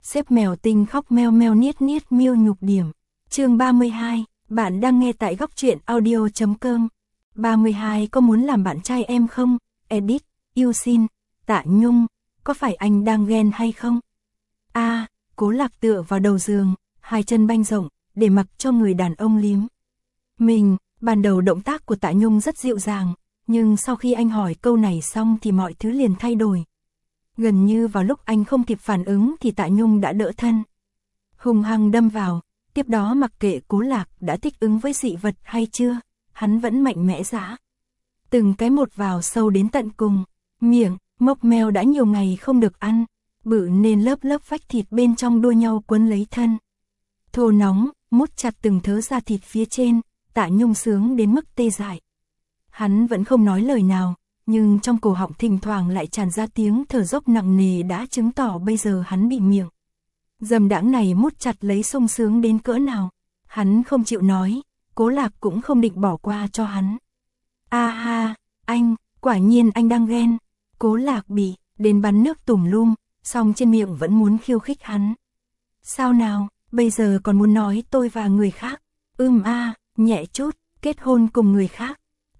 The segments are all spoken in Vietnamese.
Xếp mèo tinh khóc meo meo niết niết miêu nhục điểm. Chương 32, bạn đang nghe tại góc truyện audio.com. 32 có muốn làm bạn trai em không? Edit, yêu xin, Tạ Nhung, có phải anh đang ghen hay không? Cố Lạc tựa vào đầu giường, hai chân banh rộng, để mặc cho người đàn ông liếm. Ban đầu động tác của Tạ Nhung rất dịu dàng, nhưng sau khi anh hỏi câu này xong thì mọi thứ liền thay đổi. Gần như vào lúc anh không kịp phản ứng thì Tạ Nhung đã đỡ thân. Hùng hăng đâm vào, tiếp đó mặc kệ Cố Lạc đã thích ứng với dị vật hay chưa, hắn vẫn mạnh mẽ giã. Từng cái một vào sâu đến tận cùng, miệng, mốc meo đã nhiều ngày không được ăn, bự nên lớp lớp vách thịt bên trong đua nhau quấn lấy thân. Thô nóng, mút chặt từng thớ da thịt phía trên, Tạ Nhung sướng đến mức tê dại. Hắn vẫn không nói lời nào, nhưng trong cổ họng thỉnh thoảng lại tràn ra tiếng thở dốc nặng nề đã chứng tỏ bây giờ hắn bị miệng dâm đãng này mút chặt lấy sung sướng đến cỡ nào. Hắn không chịu nói, Cố Lạc cũng không định bỏ qua cho hắn. Anh, quả nhiên anh đang ghen. Cố Lạc bị đến bắn nước tùm lum, song trên miệng vẫn muốn khiêu khích hắn. Sao nào, bây giờ còn muốn nói tôi và người khác? Nhẹ chút, kết hôn cùng người khác.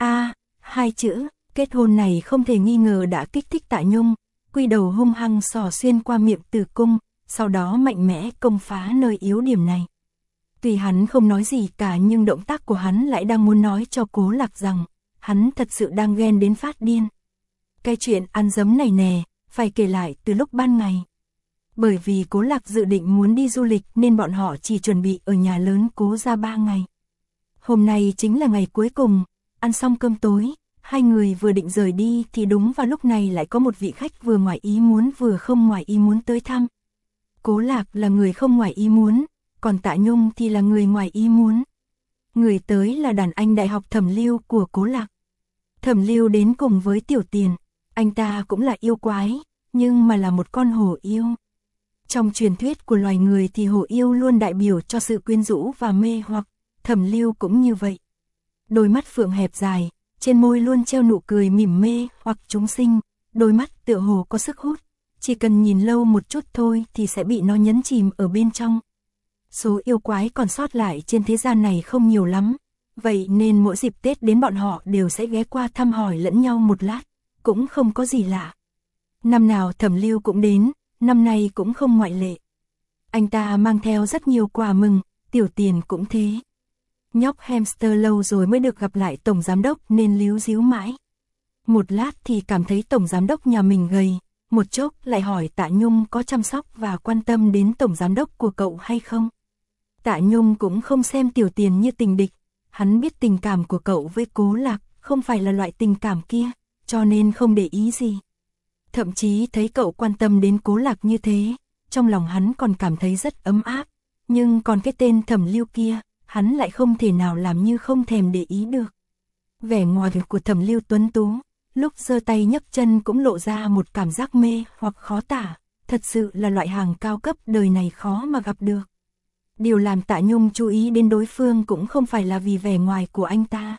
Hai chữ, kết hôn này không thể nghi ngờ đã kích thích Tạ Nhung, quy đầu hung hăng xỏ xuyên qua miệng tử cung, sau đó mạnh mẽ công phá nơi yếu điểm này. Tuy hắn không nói gì cả nhưng động tác của hắn lại đang muốn nói cho Cố Lạc rằng, hắn thật sự đang ghen đến phát điên. Cái chuyện ăn dấm này nè, phải kể lại từ lúc ban ngày. Bởi vì Cố Lạc dự định muốn đi du lịch nên bọn họ chỉ chuẩn bị ở nhà lớn Cố gia 3 ngày. Hôm nay chính là ngày cuối cùng, ăn xong cơm tối, hai người vừa định rời đi thì đúng vào lúc này lại có một vị khách vừa ngoài ý muốn vừa không ngoài ý muốn tới thăm. Cố Lạc là người không ngoài ý muốn, còn Tạ Nhung thì là người ngoài ý muốn. Người tới là đàn anh đại học Thẩm Lưu của Cố Lạc. Thẩm Lưu đến cùng với Tiểu Tiền, anh ta cũng là yêu quái, nhưng mà là một con hổ yêu. Trong truyền thuyết của loài người thì hổ yêu luôn đại biểu cho sự quyến rũ và mê hoặc, Thẩm Lưu cũng như vậy. Đôi mắt phượng hẹp dài, trên môi luôn treo nụ cười mỉm mê hoặc chúng sinh, đôi mắt tựa hồ có sức hút, chỉ cần nhìn lâu một chút thôi thì sẽ bị nó nhấn chìm ở bên trong. Số yêu quái còn sót lại trên thế gian này không nhiều lắm, vậy nên mỗi dịp Tết đến bọn họ đều sẽ ghé qua thăm hỏi lẫn nhau một lát, cũng không có gì lạ. Năm nào Thẩm Lưu cũng đến, năm nay cũng không ngoại lệ. Anh ta mang theo rất nhiều quà mừng, Tiểu Tiền cũng thế. Nhóc hamster lâu rồi mới được gặp lại tổng giám đốc nên líu díu mãi. Một lát thì cảm thấy tổng giám đốc nhà mình gầy, một chốc lại hỏi Tạ Nhung có chăm sóc và quan tâm đến tổng giám đốc của cậu hay không. Tạ Nhung cũng không xem Tiểu Tiền như tình địch, hắn biết tình cảm của cậu với Cố Lạc không phải là loại tình cảm kia, cho nên không để ý gì. Thậm chí thấy cậu quan tâm đến Cố Lạc như thế, trong lòng hắn còn cảm thấy rất ấm áp, nhưng còn cái tên Thẩm Lưu kia, hắn lại không thể nào làm như không thèm để ý được. Vẻ ngoài của Thẩm Lưu tuấn tú, lúc giơ tay nhấc chân cũng lộ ra một cảm giác mê hoặc khó tả, thật sự là loại hàng cao cấp đời này khó mà gặp được. Điều làm Tạ Nhung chú ý đến đối phương cũng không phải là vì vẻ ngoài của anh ta,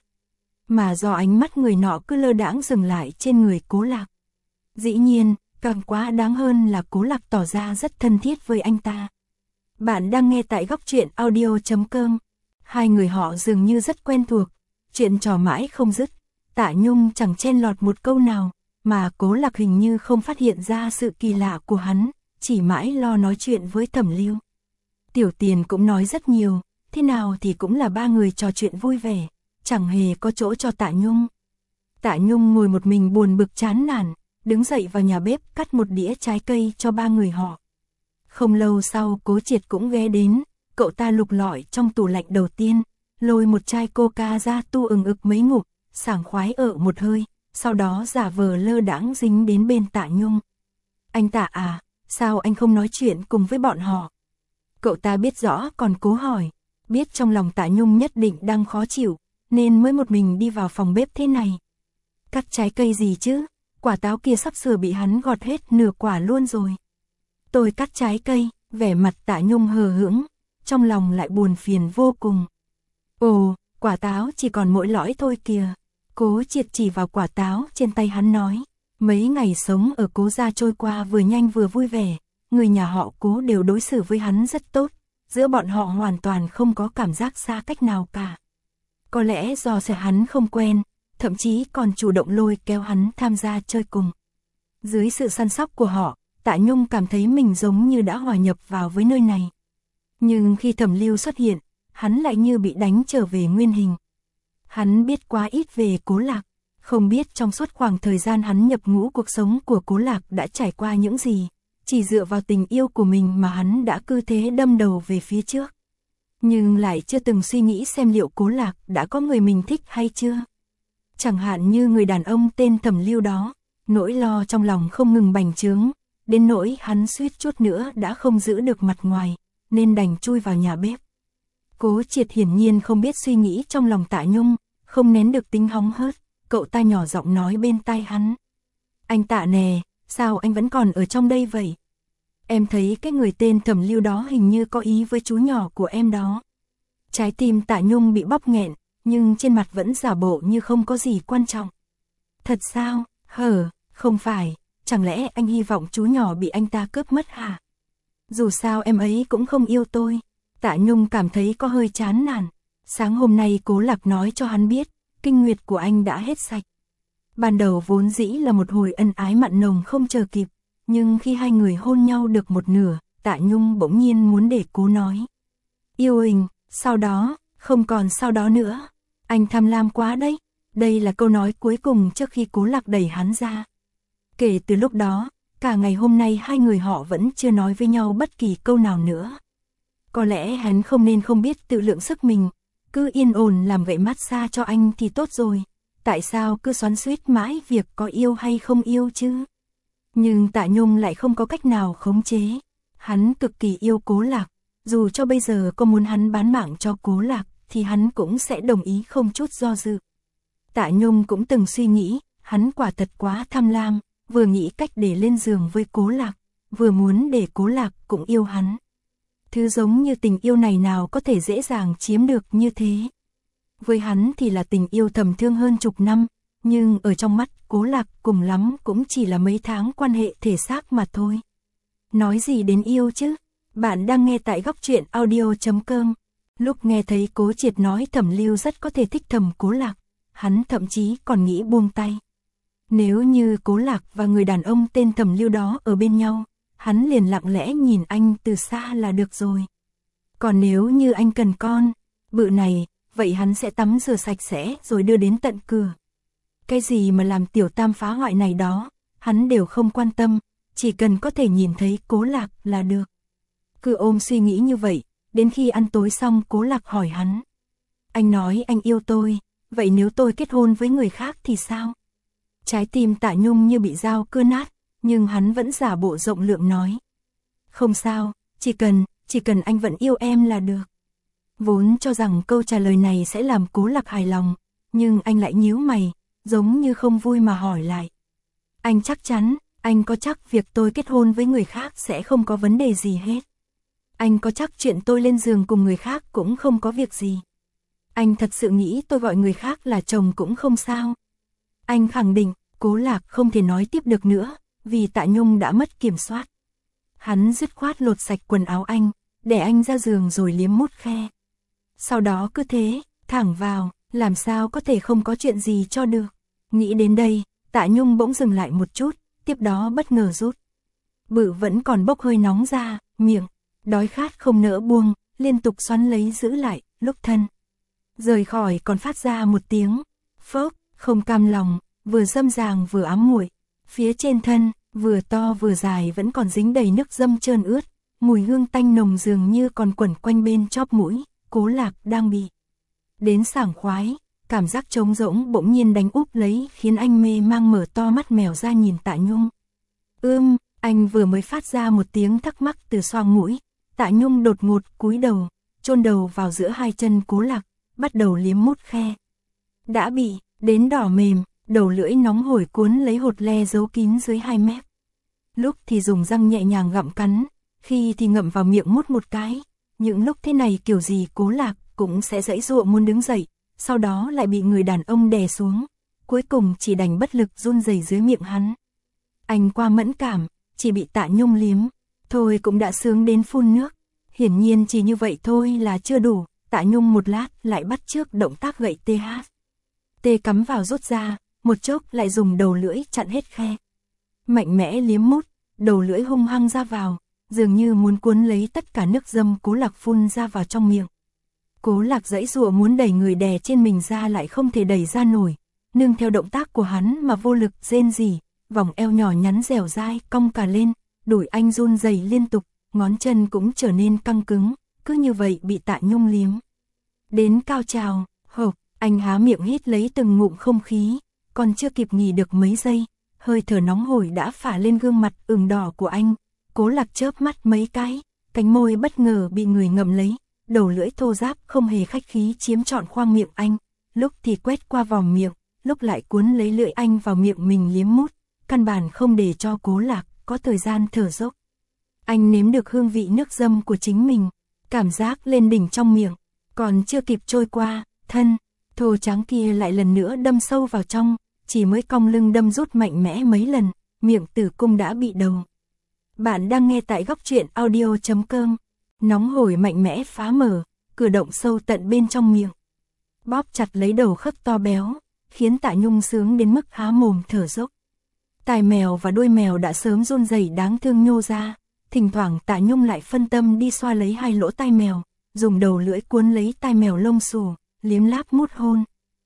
mà do ánh mắt người nọ cứ lơ đãng dừng lại trên người Cố Lạc. Dĩ nhiên, càng quá đáng hơn là Cố Lạc tỏ ra rất thân thiết với anh ta. Bạn đang nghe tại góc truyện audio.com. Hai người họ dường như rất quen thuộc, chuyện trò mãi không dứt. Tạ Nhung chẳng chen lọt một câu nào, mà Cố Lạc hình như không phát hiện ra sự kỳ lạ của hắn, chỉ mãi lo nói chuyện với Thẩm Lưu. Tiểu Tiền cũng nói rất nhiều, thế nào thì cũng là ba người trò chuyện vui vẻ, chẳng hề có chỗ cho Tạ Nhung. Tạ Nhung ngồi một mình buồn bực chán nản, đứng dậy vào nhà bếp cắt một đĩa trái cây cho ba người họ. Không lâu sau Cố Triệt cũng ghé đến, cậu ta lục lọi trong tủ lạnh đầu tiên, lôi một chai coca ra tu ực mấy ngụm, sảng khoái ở một hơi, sau đó giả vờ lơ đãng dính đến bên Tạ Nhung. Anh Tạ à, sao anh không nói chuyện cùng với bọn họ? Cậu ta biết rõ còn cố hỏi, biết trong lòng Tạ Nhung nhất định đang khó chịu, nên mới một mình đi vào phòng bếp thế này. Cắt trái cây gì chứ, quả táo kia sắp sửa bị hắn gọt hết nửa quả luôn rồi. Tôi cắt trái cây, vẻ mặt Tạ Nhung hờ hững, trong lòng lại buồn phiền vô cùng. Ồ, quả táo chỉ còn mỗi lõi thôi kìa. Cố Triệt chỉ vào quả táo trên tay hắn nói. Mấy ngày sống ở Cố gia trôi qua vừa nhanh vừa vui vẻ, người nhà họ Cố đều đối xử với hắn rất tốt, giữa bọn họ hoàn toàn không có cảm giác xa cách nào cả. Có lẽ do sẽ hắn không quen, thậm chí còn chủ động lôi kéo hắn tham gia chơi cùng. Dưới sự săn sóc của họ, Tạ Nhung cảm thấy mình giống như đã hòa nhập vào với nơi này. Nhưng khi Thẩm Lưu xuất hiện, hắn lại như bị đánh trở về nguyên hình. Hắn biết quá ít về Cố Lạc, không biết trong suốt khoảng thời gian hắn nhập ngũ cuộc sống của Cố Lạc đã trải qua những gì, chỉ dựa vào tình yêu của mình mà hắn đã cứ thế đâm đầu về phía trước. Nhưng lại chưa từng suy nghĩ xem liệu Cố Lạc đã có người mình thích hay chưa. Chẳng hạn như người đàn ông tên Thẩm Lưu đó, nỗi lo trong lòng không ngừng bành trướng, đến nỗi hắn suýt chút nữa đã không giữ được mặt ngoài, nên đành chui vào nhà bếp. Cố Triệt hiển nhiên không biết suy nghĩ trong lòng Tạ Nhung, không nén được tính hóng hớt, cậu ta nhỏ giọng nói bên tai hắn. Anh Tạ nè, sao anh vẫn còn ở trong đây vậy? Em thấy cái người tên Thẩm Lưu đó hình như có ý với chú nhỏ của em đó. Trái tim Tạ Nhung bị bóp nghẹn, nhưng trên mặt vẫn giả bộ như không có gì quan trọng. Thật sao? Không phải, chẳng lẽ anh hy vọng chú nhỏ bị anh ta cướp mất hả? Dù sao em ấy cũng không yêu tôi. Tạ Nhung cảm thấy có hơi chán nản. Sáng hôm nay Cố Lạc nói cho hắn biết, kinh nguyệt của anh đã hết sạch. Ban đầu vốn dĩ là một hồi ân ái mặn nồng không chờ kịp, nhưng khi hai người hôn nhau được một nửa, Tạ Nhung bỗng nhiên muốn để Cố nói. Yêu hình, sau đó, không còn sau đó nữa. Anh tham lam quá đấy. Đây là câu nói cuối cùng trước khi Cố Lạc đẩy hắn ra. Kể từ lúc đó, cả ngày hôm nay hai người họ vẫn chưa nói với nhau bất kỳ câu nào nữa. Có lẽ hắn không nên không biết tự lượng sức mình, cứ yên ổn làm gậy massage cho anh thì tốt rồi. Tại sao cứ xoắn xuýt mãi việc có yêu hay không yêu chứ? Nhưng Tạ Nhung lại không có cách nào khống chế. Hắn cực kỳ yêu Cố Lạc, dù cho bây giờ có muốn hắn bán mạng cho Cố Lạc thì hắn cũng sẽ đồng ý không chút do dự. Tạ Nhung cũng từng suy nghĩ, hắn quả thật quá tham lam, vừa nghĩ cách để lên giường với Cố Lạc, vừa muốn để Cố Lạc cũng yêu hắn. Thứ giống như tình yêu này nào có thể dễ dàng chiếm được như thế. Với hắn thì là tình yêu thầm thương hơn chục năm, nhưng ở trong mắt Cố Lạc cùng lắm cũng chỉ là mấy tháng quan hệ thể xác mà thôi. Nói gì đến yêu chứ? Bạn đang nghe tại Góc Truyện Audio.com. Lúc nghe thấy Cố Triệt nói Thẩm Lưu rất có thể thích thầm Cố Lạc, hắn thậm chí còn nghĩ buông tay. Nếu như Cố Lạc và người đàn ông tên Thẩm Lưu đó ở bên nhau, hắn liền lặng lẽ nhìn anh từ xa là được rồi. Còn nếu như anh cần con bự này, vậy hắn sẽ tắm rửa sạch sẽ rồi đưa đến tận cửa. Cái gì mà làm tiểu tam phá hoại này đó, hắn đều không quan tâm, chỉ cần có thể nhìn thấy Cố Lạc là được. Cứ ôm suy nghĩ như vậy, đến khi ăn tối xong Cố Lạc hỏi hắn. Anh nói anh yêu tôi, vậy nếu tôi kết hôn với người khác thì sao? Trái tim Tạ Nhung như bị dao cưa nát, nhưng hắn vẫn giả bộ rộng lượng nói. Không sao, chỉ cần anh vẫn yêu em là được. Vốn cho rằng câu trả lời này sẽ làm Cố Lạc hài lòng, nhưng anh lại nhíu mày, giống như không vui mà hỏi lại. Anh chắc chắn, anh có chắc việc tôi kết hôn với người khác sẽ không có vấn đề gì hết? Anh có chắc chuyện tôi lên giường cùng người khác cũng không có việc gì? Anh thật sự nghĩ tôi gọi người khác là chồng cũng không sao? Anh khẳng định. Cố Lạc không thể nói tiếp được nữa, vì Tạ Nhung đã mất kiểm soát. Hắn dứt khoát lột sạch quần áo anh, để anh ra giường rồi liếm mút khe. Sau đó cứ thế, thẳng vào, làm sao có thể không có chuyện gì cho được. Nghĩ đến đây, Tạ Nhung bỗng dừng lại một chút, tiếp đó bất ngờ rút. Bự vẫn còn bốc hơi nóng ra, miệng, đói khát không nỡ buông, liên tục xoắn lấy giữ lại, lúc thân. Rời khỏi còn phát ra một tiếng, phốc, không cam lòng. Vừa dâm dàng vừa ám muội, phía trên thân, vừa to vừa dài vẫn còn dính đầy nước dâm trơn ướt, mùi hương tanh nồng dường như còn quẩn quanh bên chóp mũi. Cố Lạc đang bị đến sảng khoái, cảm giác trống rỗng bỗng nhiên đánh úp lấy khiến anh mê mang mở to mắt mèo ra nhìn Tạ Nhung. Anh vừa mới phát ra một tiếng thắc mắc từ xoang mũi, Tạ Nhung đột ngột cúi đầu, chôn đầu vào giữa hai chân Cố Lạc, bắt đầu liếm mút khe. Đã bị đến đỏ mềm, đầu lưỡi nóng hổi cuốn lấy hột le giấu kín dưới hai mép. Lúc thì dùng răng nhẹ nhàng gặm cắn, khi thì ngậm vào miệng mút một cái. Những lúc thế này kiểu gì Cố Lạc cũng sẽ giãy giụa muốn đứng dậy, sau đó lại bị người đàn ông đè xuống, cuối cùng chỉ đành bất lực run rẩy dưới miệng hắn. Anh qua mẫn cảm, chỉ bị Tạ Nhung liếm, Thôi cũng đã sướng đến phun nước. Hiển nhiên chỉ như vậy thôi là chưa đủ, Tạ Nhung một lát lại bắt chước động tác gậy TH. Tê cắm vào rút ra, một chốc lại dùng đầu lưỡi chặn hết khe. Mạnh mẽ liếm mút, đầu lưỡi hung hăng ra vào, dường như muốn cuốn lấy tất cả nước dâm Cố Lạc phun ra vào trong miệng. Cố Lạc giãy giụa muốn đẩy người đè trên mình ra lại không thể đẩy ra nổi, nương theo động tác của hắn mà vô lực rên rỉ, vòng eo nhỏ nhắn dẻo dai cong cả lên, đùi anh run rẩy liên tục, ngón chân cũng trở nên căng cứng, cứ như vậy bị Tạ Nhung liếm. Đến cao trào, hộc, anh há miệng hít lấy từng ngụm không khí, còn chưa kịp nghỉ được mấy giây, hơi thở nóng hổi đã phả lên gương mặt ửng đỏ của anh. Cố Lạc chớp mắt mấy cái, cánh môi bất ngờ bị người ngậm lấy, đầu lưỡi thô ráp không hề khách khí chiếm trọn khoang miệng anh, lúc thì quét qua vòng miệng, lúc lại cuốn lấy lưỡi anh vào miệng mình liếm mút, căn bản không để cho Cố Lạc có thời gian thở dốc. Anh nếm được hương vị nước dâm của chính mình, cảm giác lên đỉnh trong miệng, còn chưa kịp trôi qua, thân thô trắng kia lại lần nữa đâm sâu vào trong, chỉ mới cong lưng đâm rút mạnh mẽ mấy lần, miệng tử cung đã bị đầu. Bạn đang nghe tại góc truyện audio.com. Nóng hổi mạnh mẽ phá mở, cử động sâu tận bên trong miệng. Bóp chặt lấy đầu khớp to béo, khiến Tạ Nhung sướng đến mức há mồm thở dốc. Tai mèo và đuôi mèo đã sớm run rẩy đáng thương nhô ra, thỉnh thoảng Tạ Nhung lại phân tâm đi xoa lấy hai lỗ tai mèo, dùng đầu lưỡi cuốn lấy tai mèo lông xù, liếm láp mút hôn.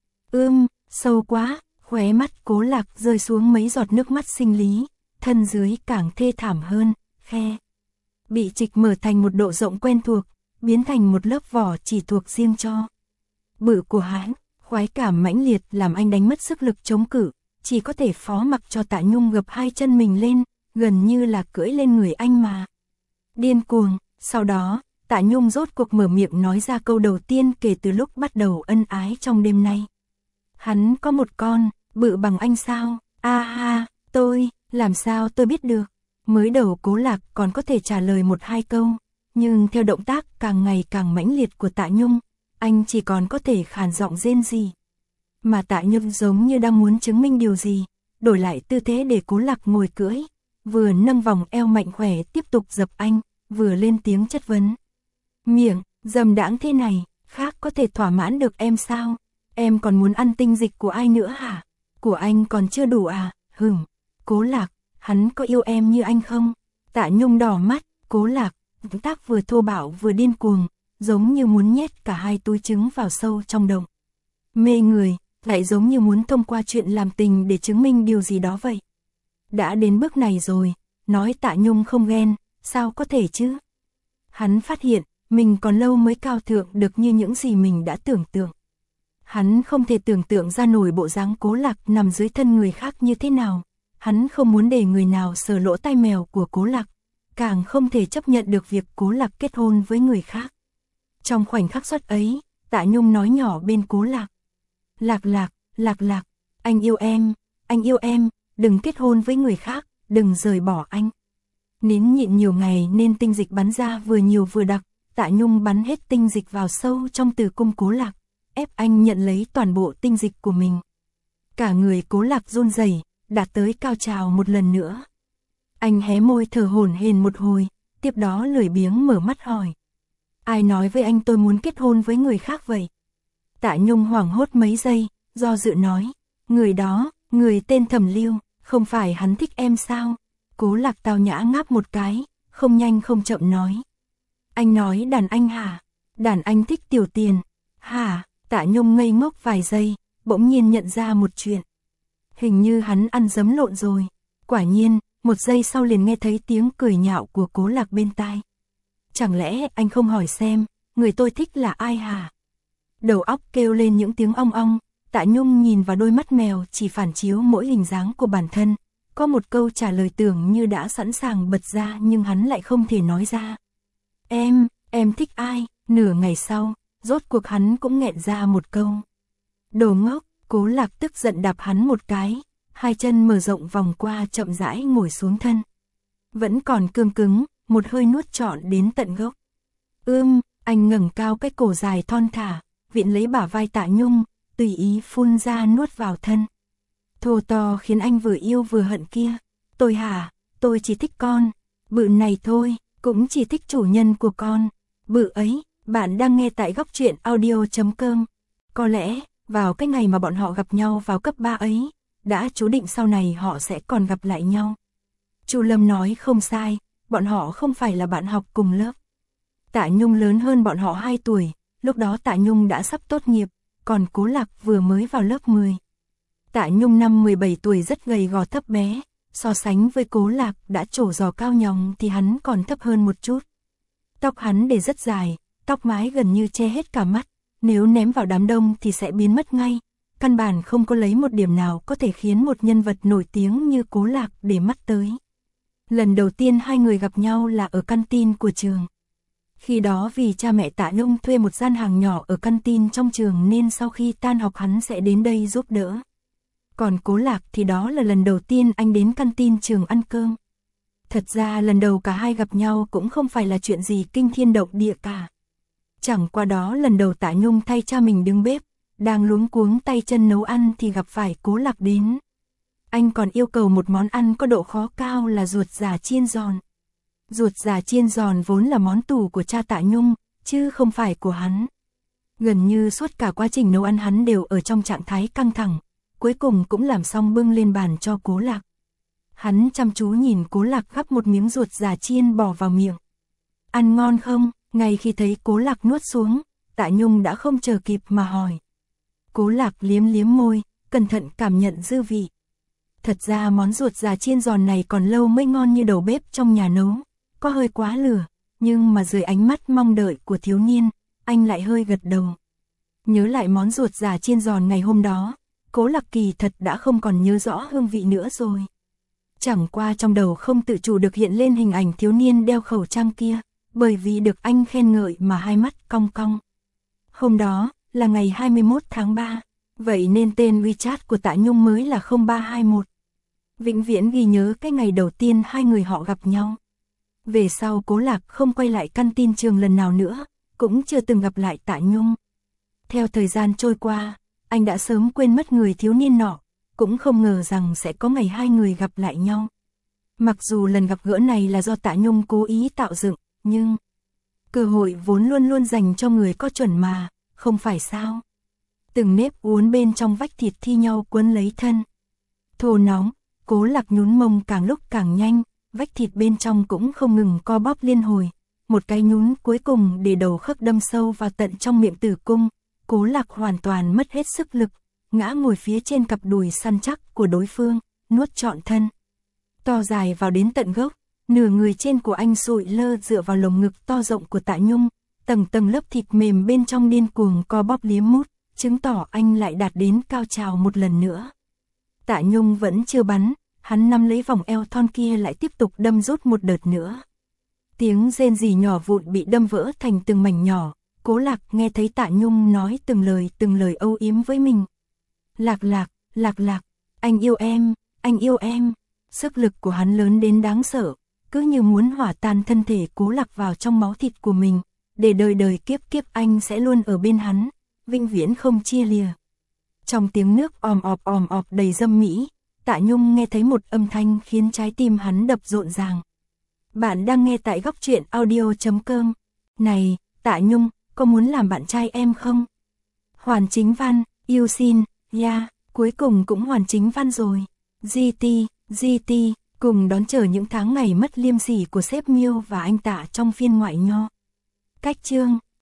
Sâu quá, khóe mắt Cố Lạc rơi xuống mấy giọt nước mắt sinh lý, thân dưới càng thê thảm hơn, khe bị trịch mở thành một độ rộng quen thuộc, biến thành một lớp vỏ chỉ thuộc riêng cho bự của hắn, khoái cảm mãnh liệt làm anh đánh mất sức lực chống cự, chỉ có thể phó mặc cho Tạ Nhung gập hai chân mình lên, gần như là cưỡi lên người anh mà. Điên cuồng, sau đó, Tạ Nhung rốt cuộc mở miệng nói ra câu đầu tiên kể từ lúc bắt đầu ân ái trong đêm nay. Hắn có một con, bự bằng anh sao? A ha, làm sao tôi biết được? Mới đầu Cố Lạc còn có thể trả lời một hai câu, nhưng theo động tác càng ngày càng mãnh liệt của Tạ Nhung, anh chỉ còn có thể khàn giọng rên rỉ. Mà Tạ Nhung giống như đang muốn chứng minh điều gì, đổi lại tư thế để Cố Lạc ngồi cưỡi, vừa nâng vòng eo mạnh khỏe tiếp tục dập anh, vừa lên tiếng chất vấn. Miệng, dầm đãng thế này, khác có thể thỏa mãn được em sao? Em còn muốn ăn tinh dịch của ai nữa hả? Của anh còn chưa đủ à? Cố Lạc, hắn có yêu em như anh không? Tạ Nhung đỏ mắt, Cố Lạc, động tác vừa thô bạo vừa điên cuồng, giống như muốn nhét cả hai túi trứng vào sâu trong đồng. Mê người, lại giống như muốn thông qua chuyện làm tình để chứng minh điều gì đó vậy. Đã đến bước này rồi, nói Tạ Nhung không ghen, sao có thể chứ? Hắn phát hiện, mình còn lâu mới cao thượng được như những gì mình đã tưởng tượng. Hắn không thể tưởng tượng ra nổi bộ dáng Cố Lạc nằm dưới thân người khác như thế nào. Hắn không muốn để người nào sờ lỗ tai mèo của Cố Lạc, càng không thể chấp nhận được việc Cố Lạc kết hôn với người khác. Trong khoảnh khắc xuất ấy, Tạ Nhung nói nhỏ bên Cố Lạc. Lạc, anh yêu em, đừng kết hôn với người khác, đừng rời bỏ anh. Nín nhịn nhiều ngày nên tinh dịch bắn ra vừa nhiều vừa đặc, Tạ Nhung bắn hết tinh dịch vào sâu trong tử cung Cố Lạc, ép anh nhận lấy toàn bộ tinh dịch của mình. Cả người Cố Lạc run rẩy, đạt tới cao trào một lần nữa. Anh hé môi thở hổn hển một hồi, tiếp đó lười biếng mở mắt hỏi. Ai nói với anh tôi muốn kết hôn với người khác vậy? Tạ Nhung hoảng hốt mấy giây, do dự nói. Người đó, người tên Thẩm Lưu, không phải hắn thích em sao? Cố Lạc tao nhã ngáp một cái, không nhanh không chậm nói. Anh nói đàn anh hả? Đàn anh thích tiểu tiền. Hả? Tạ Nhung ngây ngốc vài giây, bỗng nhiên nhận ra một chuyện. Hình như hắn ăn dấm lộn rồi. Quả nhiên, một giây sau liền nghe thấy tiếng cười nhạo của Cố Lạc bên tai. Chẳng lẽ anh không hỏi xem, người tôi thích là ai hả? Đầu óc kêu lên những tiếng ong ong, Tạ Nhung nhìn vào đôi mắt mèo chỉ phản chiếu mỗi hình dáng của bản thân. Có một câu trả lời tưởng như đã sẵn sàng bật ra nhưng hắn lại không thể nói ra. Em thích ai? Nửa ngày sau, rốt cuộc hắn cũng nghẹn ra một câu. Đồ ngốc. Cố Lạc tức giận đạp hắn một cái, hai chân mở rộng vòng qua chậm rãi ngồi xuống thân. Vẫn còn cương cứng, một hơi nuốt trọn đến tận gốc. Anh ngẩng cao cái cổ dài thon thả, viện lấy bả vai Tạ Nhung, tùy ý phun ra nuốt vào thân. Thô to khiến anh vừa yêu vừa hận kia. Tôi hả? Tôi chỉ thích con. Bự này thôi, cũng chỉ thích chủ nhân của con. Bự ấy, bạn đang nghe tại góc truyện audio.com. Có lẽ, vào cái ngày mà bọn họ gặp nhau vào cấp 3 ấy, đã chú định sau này họ sẽ còn gặp lại nhau. Chu Lâm nói không sai, bọn họ không phải là bạn học cùng lớp. Tạ Nhung lớn hơn bọn họ 2 tuổi, lúc đó Tạ Nhung đã sắp tốt nghiệp, còn Cố Lạc vừa mới vào lớp 10. Tạ Nhung năm 17 tuổi rất gầy gò thấp bé, so sánh với Cố Lạc đã trổ giò cao nhòng thì hắn còn thấp hơn một chút. Tóc hắn để rất dài, tóc mái gần như che hết cả mắt, nếu ném vào đám đông thì sẽ biến mất ngay, căn bản không có lấy một điểm nào có thể khiến một nhân vật nổi tiếng như Cố Lạc để mắt tới. Lần đầu tiên hai người gặp nhau là ở căn tin của trường. Khi đó vì cha mẹ Tạ Nhung thuê một gian hàng nhỏ ở căn tin trong trường nên sau khi tan học hắn sẽ đến đây giúp đỡ. Còn Cố Lạc thì đó là lần đầu tiên anh đến căn tin trường ăn cơm. Thật ra lần đầu cả hai gặp nhau cũng không phải là chuyện gì kinh thiên động địa cả. Chẳng qua đó lần đầu Tạ Nhung thay cha mình đứng bếp, đang luống cuống tay chân nấu ăn thì gặp phải Cố Lạc đến. Anh còn yêu cầu một món ăn có độ khó cao là ruột già chiên giòn. Ruột già chiên giòn vốn là món tủ của cha Tạ Nhung, chứ không phải của hắn. Gần như suốt cả quá trình nấu ăn hắn đều ở trong trạng thái căng thẳng, cuối cùng cũng làm xong bưng lên bàn cho Cố Lạc. Hắn chăm chú nhìn Cố Lạc gắp một miếng ruột già chiên bỏ vào miệng. Ăn ngon không? Ngay khi thấy Cố Lạc nuốt xuống, Tạ Nhung đã không chờ kịp mà hỏi. Cố Lạc liếm liếm môi, cẩn thận cảm nhận dư vị. Thật ra món ruột già chiên giòn này còn lâu mới ngon như đầu bếp trong nhà nấu, có hơi quá lửa, nhưng mà dưới ánh mắt mong đợi của thiếu niên, anh lại hơi gật đầu. Nhớ lại món ruột già chiên giòn ngày hôm đó, Cố Lạc kỳ thật đã không còn nhớ rõ hương vị nữa rồi. Chẳng qua trong đầu không tự chủ được hiện lên hình ảnh thiếu niên đeo khẩu trang kia, bởi vì được anh khen ngợi mà hai mắt cong cong. Hôm đó, là ngày 21 tháng 3, vậy nên tên WeChat của Tạ Nhung mới là 0321. Vĩnh viễn ghi nhớ cái ngày đầu tiên hai người họ gặp nhau. Về sau Cố Lạc không quay lại căn tin trường lần nào nữa, cũng chưa từng gặp lại Tạ Nhung. Theo thời gian trôi qua, anh đã sớm quên mất người thiếu niên nọ, cũng không ngờ rằng sẽ có ngày hai người gặp lại nhau. Mặc dù lần gặp gỡ này là do Tạ Nhung cố ý tạo dựng, nhưng cơ hội vốn luôn luôn dành cho người có chuẩn mà, không phải sao? Từng nếp uốn bên trong vách thịt thi nhau quấn lấy thân. Thô nóng, Cố Lạc nhún mông càng lúc càng nhanh, vách thịt bên trong cũng không ngừng co bóp liên hồi. Một cái nhún cuối cùng để đầu khớp đâm sâu vào tận trong miệng tử cung. Cố Lạc hoàn toàn mất hết sức lực, ngã ngồi phía trên cặp đùi săn chắc của đối phương, nuốt trọn thân. To dài vào đến tận gốc, nửa người trên của anh sụi lơ dựa vào lồng ngực to rộng của Tạ Nhung, tầng tầng lớp thịt mềm bên trong điên cuồng co bóp liếm mút, chứng tỏ anh lại đạt đến cao trào một lần nữa. Tạ Nhung vẫn chưa bắn, hắn nắm lấy vòng eo thon kia lại tiếp tục đâm rút một đợt nữa. Tiếng rên rỉ nhỏ vụn bị đâm vỡ thành từng mảnh nhỏ, Cố Lạc nghe thấy Tạ Nhung nói từng lời âu yếm với mình. Lạc lạc, anh yêu em. Sức lực của hắn lớn đến đáng sợ, cứ như muốn hỏa tan thân thể Cố Lạc vào trong máu thịt của mình, để đời đời kiếp kiếp anh sẽ luôn ở bên hắn, vĩnh viễn không chia lìa. Trong tiếng nước òm ọp đầy dâm mỹ, Tạ Nhung nghe thấy một âm thanh khiến trái tim hắn đập rộn ràng. Bạn đang nghe tại góc truyện audio.com. Này, Tạ Nhung, có muốn làm bạn trai em không? Hoàn chính văn, yêu xin, cuối cùng cũng hoàn chính văn rồi. GT, cùng đón chờ những tháng ngày mất liêm sỉ của sếp Miêu và anh Tạ trong phiên ngoại nho. Cách chương